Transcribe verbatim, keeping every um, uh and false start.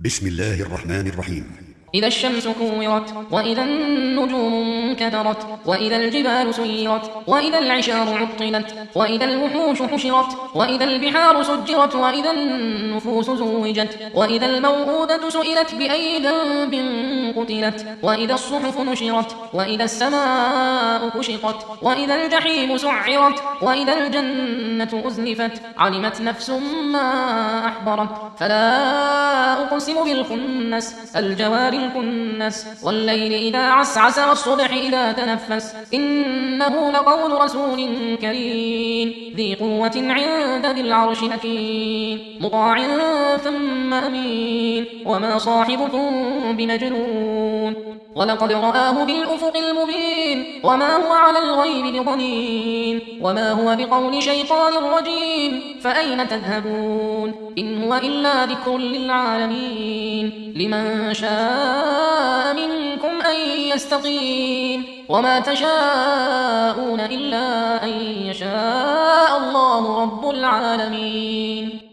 بسم الله الرحمن الرحيم. إذا الشمس كورت، وإذا النجوم انكدرت، وإذا الجبال سيرت، وإذا العشار عطلت، وإذا الوحوش حشرت، وإذا البحار سجرت، وإذا النفوس زوجت، وإذا الموءودة سئلت بأي ذنب قتلت، وإذا الصحف نشرت، وإذا السماء كشطت، وإذا الجحيم سعرت، وإذا الجنة أزلفت، علمت نفس ما أحضرت. فلا أقسم بالخنس، الجوار الكنس، والليل إذا عسعس، والصبح إذا تنفس، إنه لقول رسول كريم ذي قوة عند ذي العرش مكين، مطاع ثم أمين، وما صاحبكم بمجنون، ولقد رآه بالأفق المبين، وما هو على الغيب بضنين، وما هو بقول شيطان رجيم، فأين تذهبون؟ إن هو إلا ذكر للعالمين، لمن شاء منكم أن يستقيم، وما تشاءون إلا أن يشاء الله رب العالمين.